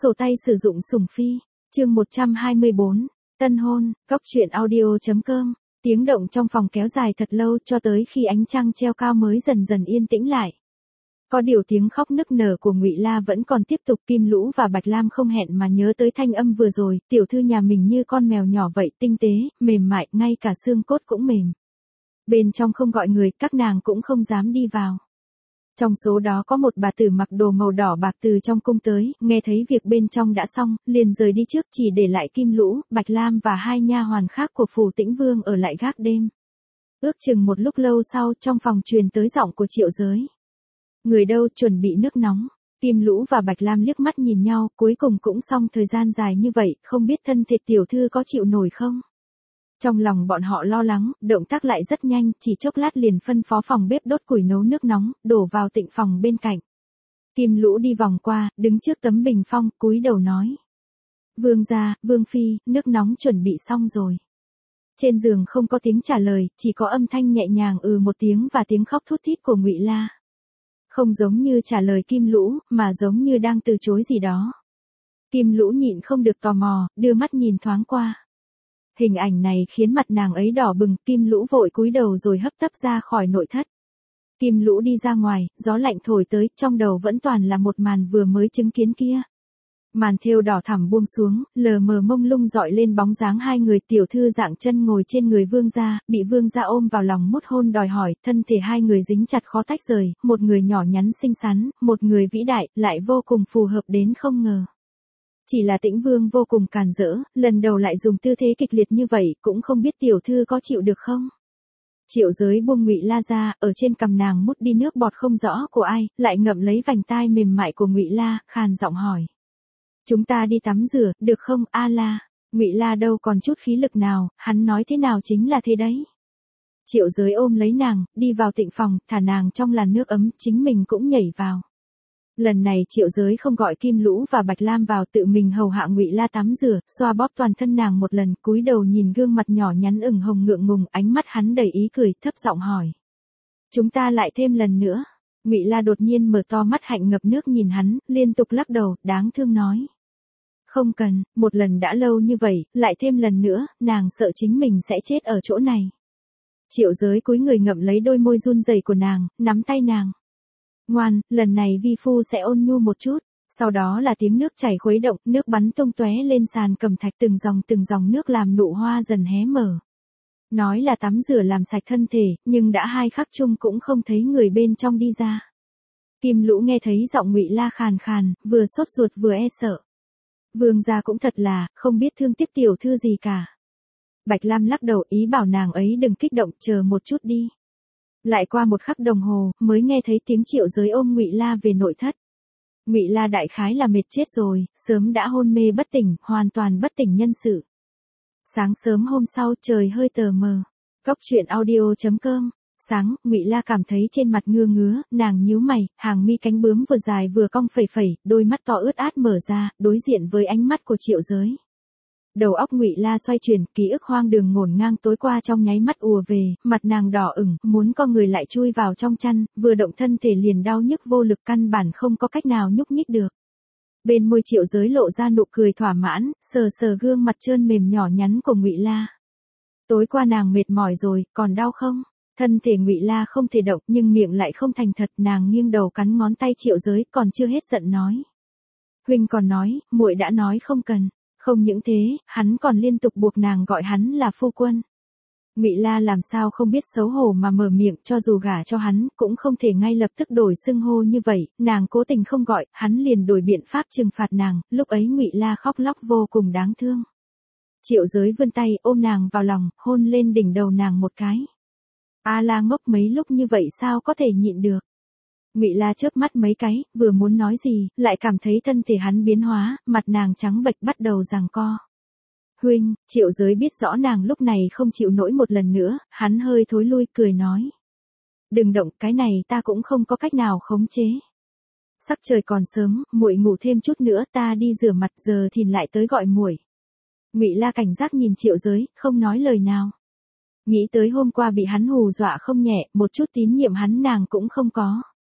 Sổ tay sử dụng sủng phi, chương 124, tân hôn, góc truyện audio.com. Tiếng động trong phòng kéo dài thật lâu cho tới khi ánh trăng treo cao mới dần dần yên tĩnh lại. Có điều tiếng khóc nức nở của Ngụy La vẫn còn tiếp tục. Kim Lũ và Bạch Lam không hẹn mà nhớ tới thanh âm vừa rồi, tiểu thư nhà mình như con mèo nhỏ vậy, tinh tế, mềm mại, ngay cả xương cốt cũng mềm. Bên trong không gọi người, các nàng cũng không dám đi vào. Trong số đó có một bà tử mặc đồ màu đỏ bạc từ trong cung tới, nghe thấy việc bên trong đã xong, liền rời đi trước, chỉ để lại Kim Lũ, Bạch Lam và hai nha hoàn khác của Phủ Tĩnh Vương ở lại gác đêm. Ước chừng một lúc lâu sau, trong phòng truyền tới giọng của Triệu Giới. Người đâu, chuẩn bị nước nóng. Kim Lũ và Bạch Lam liếc mắt nhìn nhau, cuối cùng cũng xong thời gian dài như vậy, không biết thân thể tiểu thư có chịu nổi không? Trong lòng bọn họ lo lắng, động tác lại rất nhanh, chỉ chốc lát liền phân phó phòng bếp đốt củi nấu nước nóng, đổ vào tịnh phòng bên cạnh. Kim Lũ đi vòng qua, đứng trước tấm bình phong, cúi đầu nói. Vương gia, Vương phi, nước nóng chuẩn bị xong rồi. Trên giường không có tiếng trả lời, chỉ có âm thanh nhẹ nhàng một tiếng và tiếng khóc thút thít của Ngụy La. Không giống như trả lời Kim Lũ, mà giống như đang từ chối gì đó. Kim Lũ nhịn không được tò mò, đưa mắt nhìn thoáng qua. Hình ảnh này khiến mặt nàng ấy đỏ bừng, Kim Lũ vội cúi đầu rồi hấp tấp ra khỏi nội thất. Kim Lũ đi ra ngoài, gió lạnh thổi tới, trong đầu vẫn toàn là một màn vừa mới chứng kiến kia. Màn thêu đỏ thẳm buông xuống, lờ mờ mông lung dọi lên bóng dáng hai người, tiểu thư dạng chân ngồi trên người vương gia, bị vương gia ôm vào lòng mút hôn đòi hỏi, thân thể hai người dính chặt khó tách rời, một người nhỏ nhắn xinh xắn, một người vĩ đại, lại vô cùng phù hợp đến không ngờ. Chỉ là Tĩnh Vương vô cùng càn rỡ, lần đầu lại dùng tư thế kịch liệt như vậy, cũng không biết tiểu thư có chịu được không? Triệu Giới buông Ngụy La ra, ở trên cằm nàng mút đi nước bọt không rõ của ai, lại ngậm lấy vành tai mềm mại của Ngụy La, khàn giọng hỏi. Chúng ta đi tắm rửa, được không, A La? Ngụy La đâu còn chút khí lực nào, hắn nói thế nào chính là thế đấy. Triệu Giới ôm lấy nàng, đi vào tịnh phòng, thả nàng trong làn nước ấm, chính mình cũng nhảy vào. Lần này Triệu Giới không gọi Kim Lũ và Bạch Lam vào, tự mình hầu hạ Ngụy La tắm rửa, xoa bóp toàn thân nàng một lần, cúi đầu nhìn gương mặt nhỏ nhắn ửng hồng ngượng ngùng, ánh mắt hắn đầy ý cười, thấp giọng hỏi. Chúng ta lại thêm lần nữa. Ngụy La đột nhiên mở to mắt hạnh ngập nước nhìn hắn, liên tục lắc đầu, đáng thương nói. Không cần, một lần đã lâu như vậy, lại thêm lần nữa, nàng sợ chính mình sẽ chết ở chỗ này. Triệu Giới cúi người ngậm lấy đôi môi run rẩy của nàng, nắm tay nàng. Ngoan, lần này vi phu sẽ ôn nhu một chút. Sau đó là tiếng nước chảy khuấy động, nước bắn tung tóe lên sàn cẩm thạch, từng dòng nước làm nụ hoa dần hé mở. Nói là tắm rửa làm sạch thân thể, nhưng đã hai khắc chung cũng không thấy người bên trong đi ra. Kim Lũ nghe thấy giọng Ngụy La khàn khàn, vừa sốt ruột vừa e sợ. Vương gia cũng thật là, không biết thương tiếc tiểu thư gì cả. Bạch Lam lắc đầu, ý bảo nàng ấy đừng kích động, chờ một chút đi. Lại qua một khắc đồng hồ, mới nghe thấy tiếng Triệu Giới ôm Ngụy La về nội thất. Ngụy La đại khái là mệt chết rồi, sớm đã hôn mê bất tỉnh, hoàn toàn bất tỉnh nhân sự. Sáng sớm hôm sau, trời hơi tờ mờ. Góc truyện audio.com. Sáng, Ngụy La cảm thấy trên mặt ngứa, nàng nhíu mày, hàng mi cánh bướm vừa dài vừa cong phẩy phẩy, đôi mắt to ướt át mở ra, đối diện với ánh mắt của Triệu Giới. Đầu óc Ngụy La xoay chuyển, ký ức hoang đường ngổn ngang tối qua trong nháy mắt ùa về, mặt nàng đỏ ửng, muốn co người lại chui vào trong chăn, vừa động thân thể liền đau nhức vô lực, căn bản không có cách nào nhúc nhích được. Bên môi Triệu Giới lộ ra nụ cười thỏa mãn, sờ sờ gương mặt trơn mềm nhỏ nhắn của Ngụy La. Tối qua nàng mệt mỏi rồi, còn đau không? Thân thể Ngụy La không thể động, nhưng miệng lại không thành thật, nàng nghiêng đầu cắn ngón tay Triệu Giới, còn chưa hết giận nói. Huynh còn nói, muội đã nói không cần. Không những thế, hắn còn liên tục buộc nàng gọi hắn là phu quân. Ngụy La làm sao không biết xấu hổ mà mở miệng, cho dù gả cho hắn, cũng không thể ngay lập tức đổi xưng hô như vậy, nàng cố tình không gọi, hắn liền đổi biện pháp trừng phạt nàng, lúc ấy Ngụy La khóc lóc vô cùng đáng thương. Triệu Giới vươn tay ôm nàng vào lòng, hôn lên đỉnh đầu nàng một cái. A La ngốc mấy lúc như vậy sao có thể nhịn được. Ngụy La chớp mắt mấy cái, vừa muốn nói gì, lại cảm thấy thân thể hắn biến hóa, mặt nàng trắng bệch bắt đầu giằng co. Huynh, Triệu Giới biết rõ nàng lúc này không chịu nổi một lần nữa, hắn hơi thối lui cười nói. Đừng động, cái này ta cũng không có cách nào khống chế. Sắc trời còn sớm, muội ngủ thêm chút nữa, ta đi rửa mặt, giờ thì lại tới gọi muội. Ngụy La cảnh giác nhìn Triệu Giới, không nói lời nào. Nghĩ tới hôm qua bị hắn hù dọa không nhẹ, một chút tín nhiệm hắn nàng cũng không có.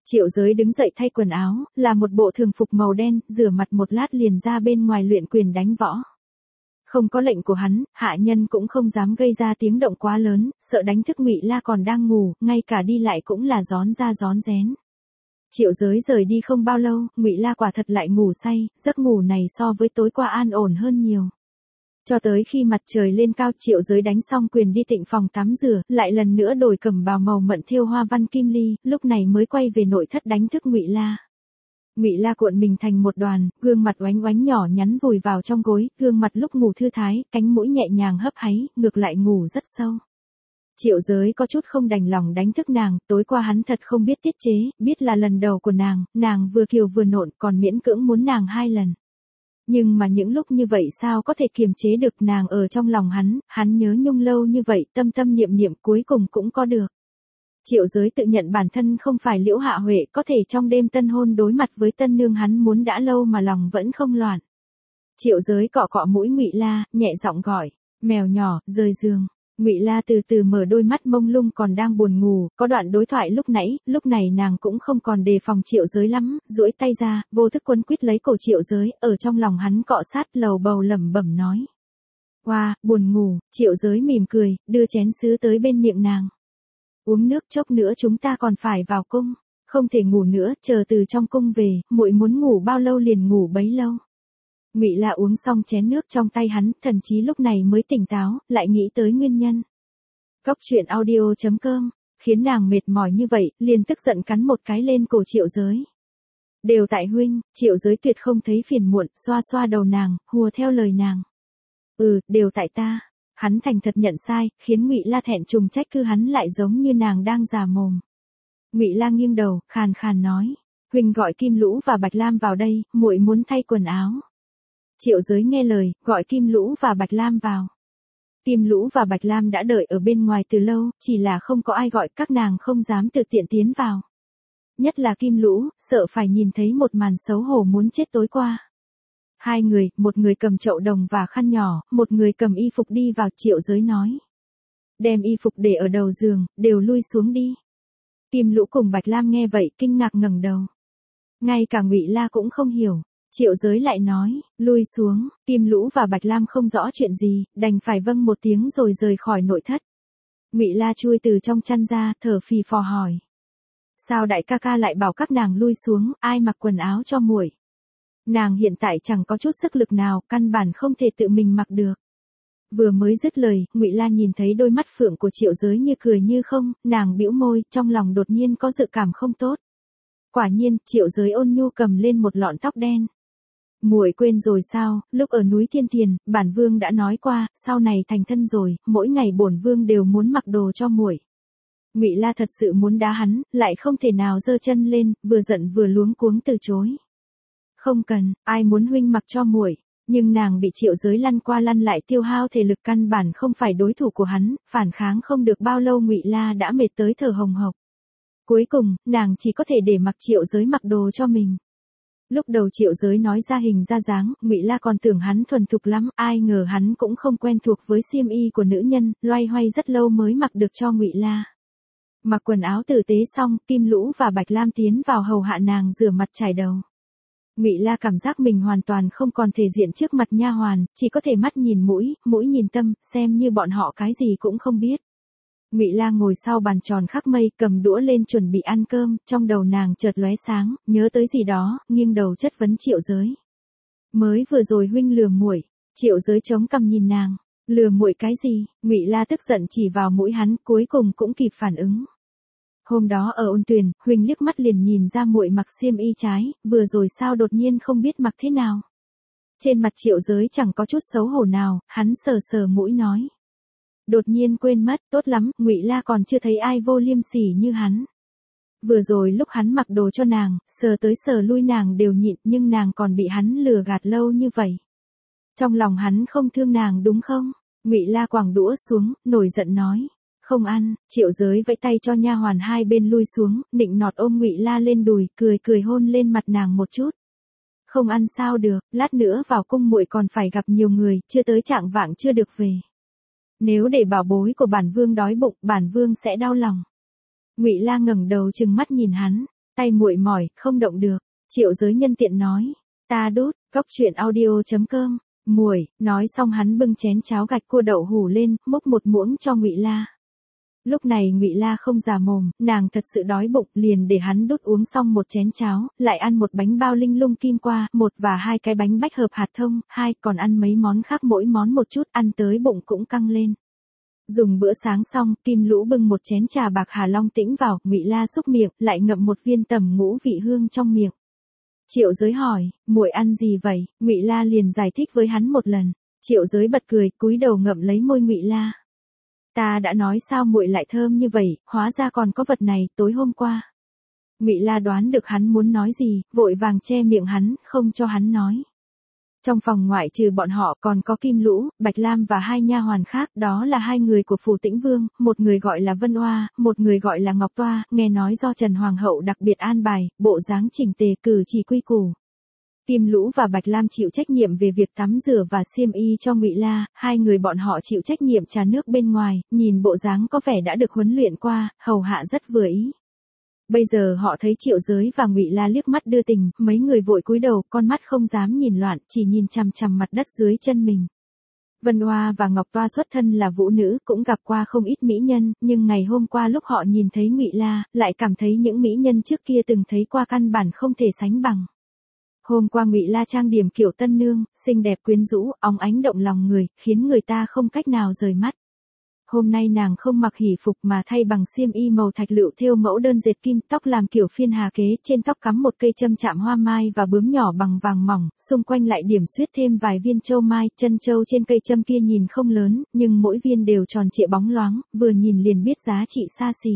Triệu Giới đứng dậy thay quần áo, là một bộ thường phục màu đen, rửa mặt một lát liền ra bên ngoài luyện quyền đánh võ. Không có lệnh của hắn, hạ nhân cũng không dám gây ra tiếng động quá lớn, sợ đánh thức Ngụy La còn đang ngủ, ngay cả đi lại cũng là rón ra rón rén. Triệu Giới rời đi không bao lâu, Ngụy La quả thật lại ngủ say, giấc ngủ này so với tối qua an ổn hơn nhiều. Cho tới khi mặt trời lên cao, Triệu Giới đánh xong quyền đi tịnh phòng tắm rửa, lại lần nữa đổi cẩm bào màu mận thêu hoa văn kim ly, lúc này mới quay về nội thất đánh thức Ngụy La. Ngụy La cuộn mình thành một đoàn, gương mặt oánh oánh nhỏ nhắn vùi vào trong gối, gương mặt lúc ngủ thư thái, cánh mũi nhẹ nhàng hấp háy, ngược lại ngủ rất sâu. Triệu Giới có chút không đành lòng đánh thức nàng, tối qua hắn thật không biết tiết chế, biết là lần đầu của nàng vừa kiều vừa nộn, còn miễn cưỡng muốn nàng 2 lần. Nhưng mà những lúc như vậy sao có thể kiềm chế được, nàng ở trong lòng hắn nhớ nhung lâu như vậy, tâm tâm niệm niệm cuối cùng cũng có được. Triệu Giới tự nhận bản thân không phải Liễu Hạ Huệ, có thể trong đêm tân hôn đối mặt với tân nương hắn muốn đã lâu mà lòng vẫn không loạn. Triệu Giới cọ cọ mũi Ngụy La, nhẹ giọng gọi, mèo nhỏ, rời giường. Ngụy La từ từ mở đôi mắt mông lung còn đang buồn ngủ, có đoạn đối thoại lúc này nàng cũng không còn đề phòng Triệu Giới lắm, duỗi tay ra, vô thức quấn quýt lấy cổ Triệu Giới, ở trong lòng hắn cọ sát lầu bầu lẩm bẩm nói. Wow, buồn ngủ, Triệu Giới mỉm cười, đưa chén sứ tới bên miệng nàng. Uống nước chốc nữa chúng ta còn phải vào cung, không thể ngủ nữa, chờ từ trong cung về, muội muốn ngủ bao lâu liền ngủ bấy lâu. Ngụy La uống xong chén nước trong tay hắn, thần chí lúc này mới tỉnh táo, lại nghĩ tới nguyên nhân. Góc truyện audio.com, khiến nàng mệt mỏi như vậy, liền tức giận cắn một cái lên cổ Triệu Giới. Đều tại huynh, Triệu Giới tuyệt không thấy phiền muộn, xoa xoa đầu nàng, hùa theo lời nàng. Đều tại ta. Hắn thành thật nhận sai, khiến Ngụy La thẹn trùng trách cứ hắn lại giống như nàng đang già mồm. Ngụy La nghiêng đầu, khàn khàn nói, huynh gọi Kim Lũ và Bạch Lam vào đây, muội muốn thay quần áo. Triệu Giới nghe lời, gọi Kim Lũ và Bạch Lam vào. Kim Lũ và Bạch Lam đã đợi ở bên ngoài từ lâu, chỉ là không có ai gọi, các nàng không dám tự tiện tiến vào. Nhất là Kim Lũ, sợ phải nhìn thấy một màn xấu hổ muốn chết tối qua. 2 người, một người cầm chậu đồng và khăn nhỏ, một người cầm y phục đi vào. Triệu Giới nói. Đem y phục để ở đầu giường, đều lui xuống đi. Kim Lũ cùng Bạch Lam nghe vậy kinh ngạc ngẩng đầu. Ngay cả Ngụy La cũng không hiểu. Triệu Giới lại nói, lui xuống. Kim Lũ và Bạch Lam không rõ chuyện gì, đành phải vâng một tiếng rồi rời khỏi nội thất. Ngụy La chui từ trong chăn ra, thở phì phò hỏi. Sao đại ca ca lại bảo các nàng lui xuống, ai mặc quần áo cho muội? Nàng hiện tại chẳng có chút sức lực nào, căn bản không thể tự mình mặc được. Vừa mới dứt lời, Ngụy La nhìn thấy đôi mắt phượng của Triệu Giới như cười như không, nàng bĩu môi, trong lòng đột nhiên có dự cảm không tốt. Quả nhiên, Triệu Giới ôn nhu cầm lên một lọn tóc đen. Muội quên rồi sao, lúc ở núi Thiên Tiền, bản vương đã nói qua, sau này thành thân rồi, mỗi ngày bổn vương đều muốn mặc đồ cho muội. Ngụy La thật sự muốn đá hắn, lại không thể nào giơ chân lên, vừa giận vừa luống cuống từ chối. Không cần, ai muốn huynh mặc cho muội, nhưng nàng bị Triệu Giới lăn qua lăn lại tiêu hao thể lực, căn bản không phải đối thủ của hắn, phản kháng không được bao lâu Ngụy La đã mệt tới thở hồng hộc. Cuối cùng, nàng chỉ có thể để mặc Triệu Giới mặc đồ cho mình. Lúc đầu Triệu Giới nói ra hình ra dáng, Ngụy La còn tưởng hắn thuần thục lắm, ai ngờ hắn cũng không quen thuộc với xiêm y của nữ nhân, loay hoay rất lâu mới mặc được cho Ngụy La. Mặc quần áo tử tế xong, Kim Lũ và Bạch Lam tiến vào hầu hạ nàng rửa mặt chải đầu. Ngụy La cảm giác mình hoàn toàn không còn thể diện trước mặt nha hoàn, chỉ có thể mắt nhìn mũi, mũi nhìn tâm, xem như bọn họ cái gì cũng không biết. Ngụy La ngồi sau bàn tròn khắc mây, cầm đũa lên chuẩn bị ăn cơm, trong đầu nàng chợt lóe sáng, nhớ tới gì đó, nghiêng đầu chất vấn Triệu Giới. Mới vừa rồi huynh lừa muội. Triệu Giới chống cằm nhìn nàng, lừa muội cái gì? Ngụy La tức giận chỉ vào mũi hắn, cuối cùng cũng kịp phản ứng. Hôm đó ở Ôn Tuyền, huynh liếc mắt liền nhìn ra muội mặc xiêm y trái, vừa rồi sao đột nhiên không biết mặc thế nào. Trên mặt Triệu Giới chẳng có chút xấu hổ nào, hắn sờ sờ mũi nói. Đột nhiên quên mất, tốt lắm, Ngụy La còn chưa thấy ai vô liêm sỉ như hắn. Vừa rồi lúc hắn mặc đồ cho nàng, sờ tới sờ lui nàng đều nhịn, nhưng nàng còn bị hắn lừa gạt lâu như vậy. Trong lòng hắn không thương nàng đúng không? Ngụy La quẳng đũa xuống, nổi giận nói. Không ăn. Triệu Giới vẫy tay cho nha hoàn hai bên lui xuống, nịnh nọt ôm Ngụy La lên đùi, cười cười hôn lên mặt nàng một chút. Không ăn sao được, lát nữa vào cung muội còn phải gặp nhiều người, chưa tới trạng vạng chưa được về. Nếu để bảo bối của bản vương đói bụng, bản vương sẽ đau lòng. Ngụy La ngẩng đầu trừng mắt nhìn hắn. tay muội mỏi, không động được. Triệu Giới nhân tiện nói, ta đút, cóc truyện audio.com, muội, nói xong hắn bưng chén cháo gạch cua đậu hủ lên, múc một muỗng cho Ngụy La. Lúc này Ngụy La không già mồm, nàng thật sự đói bụng, liền để hắn đút uống xong một chén cháo, lại ăn một bánh bao linh lung kim qua, một và hai cái bánh bách hợp hạt thông, hai còn ăn mấy món khác mỗi món một chút, ăn tới bụng cũng căng lên. Dùng bữa sáng xong, Kim Lũ bưng một chén trà bạc Hà Long Tĩnh vào, Ngụy La xúc miệng, lại ngậm một viên tầm ngũ vị hương trong miệng. Triệu Giới hỏi, muội ăn gì vậy? Ngụy La liền giải thích với hắn một lần. Triệu Giới bật cười, cúi đầu ngậm lấy môi Ngụy La. Ta đã nói sao muội lại thơm như vậy, hóa ra còn có vật này, tối hôm qua. Ngụy La đoán được hắn muốn nói gì, vội vàng che miệng hắn, không cho hắn nói. Trong phòng ngoại trừ bọn họ còn có Kim Lũ, Bạch Lam và hai nha hoàn khác, đó là hai người của phủ Tĩnh Vương, một người gọi là Vân Oa, một người gọi là Ngọc Toa, nghe nói do Trần Hoàng hậu đặc biệt an bài, bộ dáng chỉnh tề cử chỉ quy củ. Kim Lũ và Bạch Lam chịu trách nhiệm về việc tắm rửa và xiêm y cho Ngụy La, hai người bọn họ chịu trách nhiệm trà nước bên ngoài, nhìn bộ dáng có vẻ đã được huấn luyện qua, hầu hạ rất vừa ý. Bây giờ họ thấy Triệu Giới và Ngụy La liếc mắt đưa tình, mấy người vội cúi đầu, con mắt không dám nhìn loạn, chỉ nhìn chằm chằm mặt đất dưới chân mình. Vân Oa và Ngọc Toa xuất thân là vũ nữ, cũng gặp qua không ít mỹ nhân, nhưng ngày hôm qua lúc họ nhìn thấy Ngụy La, lại cảm thấy những mỹ nhân trước kia từng thấy qua căn bản không thể sánh bằng. Hôm qua Ngụy La trang điểm kiểu tân nương, xinh đẹp quyến rũ, óng ánh động lòng người, khiến người ta không cách nào rời mắt. Hôm nay nàng không mặc hỉ phục mà thay bằng xiêm y màu thạch lựu thêu mẫu đơn dệt kim, tóc làm kiểu phiên hà kế, trên tóc cắm một cây châm chạm hoa mai và bướm nhỏ bằng vàng mỏng, xung quanh lại điểm xuyết thêm vài viên châu mai, chân châu trên cây châm kia nhìn không lớn, nhưng mỗi viên đều tròn trịa bóng loáng, vừa nhìn liền biết giá trị xa xỉ.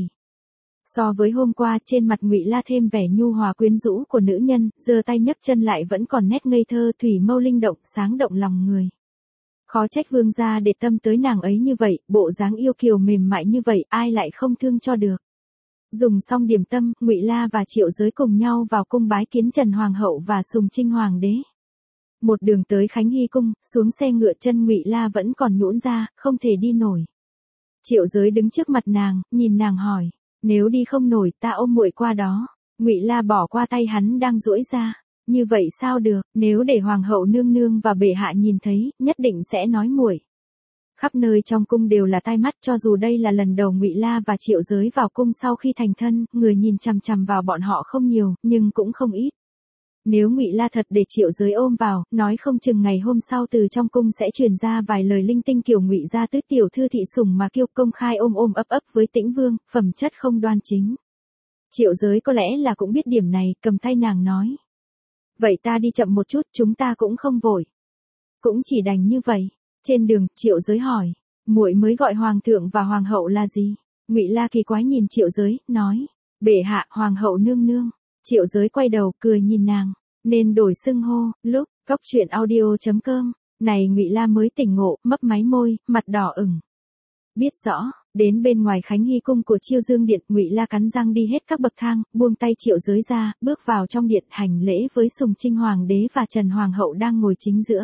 So với hôm qua, trên mặt Ngụy La thêm vẻ nhu hòa quyến rũ của nữ nhân, giơ tay nhấc chân lại vẫn còn nét ngây thơ thủy mâu linh động, sáng động lòng người. Khó trách vương gia để tâm tới nàng ấy như vậy, bộ dáng yêu kiều mềm mại như vậy, ai lại không thương cho được. Dùng xong điểm tâm, Ngụy La và Triệu Giới cùng nhau vào cung bái kiến Trần Hoàng hậu và Sùng Trinh Hoàng đế. Một đường tới Khánh Hy cung, xuống xe ngựa chân Ngụy La vẫn còn nhũn ra, không thể đi nổi. Triệu Giới đứng trước mặt nàng, nhìn nàng hỏi, nếu đi không nổi, ta ôm muội qua đó. Ngụy La bỏ qua tay hắn đang duỗi ra. Như vậy sao được, nếu để hoàng hậu nương nương và bệ hạ nhìn thấy, nhất định sẽ nói muội. Khắp nơi trong cung đều là tai mắt, cho dù đây là lần đầu Ngụy La và Triệu Giới vào cung sau khi thành thân, người nhìn chằm chằm vào bọn họ không nhiều, nhưng cũng không ít. Nếu Ngụy La thật để Triệu Giới ôm vào, nói không chừng ngày hôm sau từ trong cung sẽ truyền ra vài lời linh tinh kiểu Ngụy gia tứ tiểu thư thị sủng mà kiêu công khai ôm ôm ấp ấp với Tĩnh Vương, phẩm chất không đoan chính. Triệu Giới có lẽ là cũng biết điểm này, cầm tay nàng nói. Vậy ta đi chậm một chút, chúng ta cũng không vội. Cũng chỉ đành như vậy. Trên đường, Triệu Giới hỏi, muội mới gọi hoàng thượng và hoàng hậu là gì? Ngụy La kỳ quái nhìn Triệu Giới, nói, bệ hạ, hoàng hậu nương nương. Triệu Giới quay đầu, cười nhìn nàng, nên đổi xưng hô. Lúc, cóc truyện audio.com, này Ngụy La mới tỉnh ngộ, mấp máy môi, mặt đỏ ửng. Biết rõ, đến bên ngoài Khánh Hy cung của Chiêu Dương điện, Ngụy La cắn răng đi hết các bậc thang, buông tay Triệu Giới ra, bước vào trong điện, hành lễ với Sùng Trinh Hoàng đế và Trần Hoàng hậu đang ngồi chính giữa.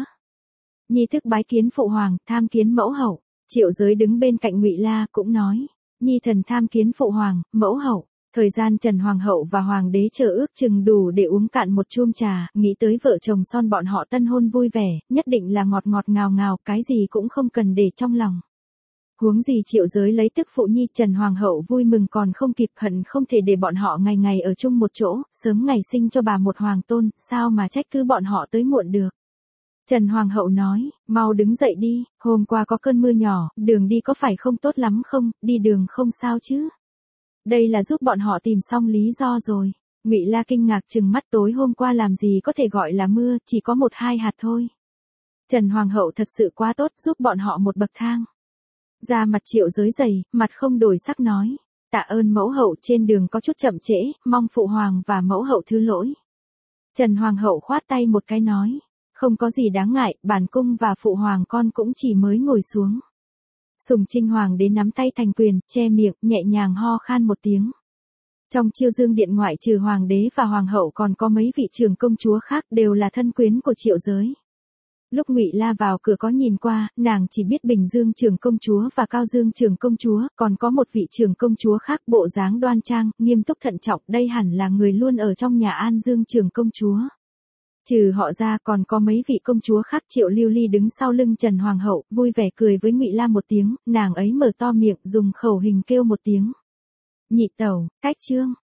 Nhi thức bái kiến phụ hoàng, tham kiến mẫu hậu. Triệu Giới đứng bên cạnh Ngụy La cũng nói, nhi thần tham kiến phụ hoàng, mẫu hậu. Thời gian Trần Hoàng hậu và Hoàng đế chờ ước chừng đủ để uống cạn một chum trà, nghĩ tới vợ chồng son bọn họ tân hôn vui vẻ, nhất định là ngọt ngọt ngào ngào, cái gì cũng không cần để trong lòng. Huống gì Triệu Giới lấy tức phụ nhi, Trần Hoàng hậu vui mừng còn không kịp, hận không thể để bọn họ ngày ngày ở chung một chỗ, sớm ngày sinh cho bà một hoàng tôn, sao mà trách cứ bọn họ tới muộn được. Trần Hoàng hậu nói, mau đứng dậy đi, hôm qua có cơn mưa nhỏ, đường đi có phải không tốt lắm không, đi đường không sao chứ. Đây là giúp bọn họ tìm xong lý do rồi. Ngụy La kinh ngạc trừng mắt, tối hôm qua làm gì có thể gọi là mưa, chỉ có 1-2 hạt thôi. Trần Hoàng hậu thật sự quá tốt, giúp bọn họ một bậc thang. Da mặt Triệu Giới dày, mặt không đổi sắc nói, tạ ơn mẫu hậu, trên đường có chút chậm trễ, mong phụ hoàng và mẫu hậu thứ lỗi. Trần Hoàng hậu khoát tay một cái nói, không có gì đáng ngại, bản cung và phụ hoàng con cũng chỉ mới ngồi xuống. Sùng Trinh Hoàng đế nắm tay thành quyền, che miệng, nhẹ nhàng ho khan một tiếng. Trong Chiêu Dương điện ngoại trừ hoàng đế và hoàng hậu còn có mấy vị trưởng công chúa khác, đều là thân quyến của Triệu Giới. Lúc Ngụy La vào cửa có nhìn qua, nàng chỉ biết Bình Dương trưởng công chúa và Cao Dương trưởng công chúa, còn có một vị trưởng công chúa khác bộ dáng đoan trang, nghiêm túc thận trọng, đây hẳn là người luôn ở trong nhà An Dương trưởng công chúa. Trừ họ ra còn có mấy vị công chúa khác. Triệu Lưu Ly đứng sau lưng Trần Hoàng hậu, vui vẻ cười với Ngụy La một tiếng, nàng ấy mở to miệng dùng khẩu hình kêu một tiếng. Nhị tẩu, cách trương.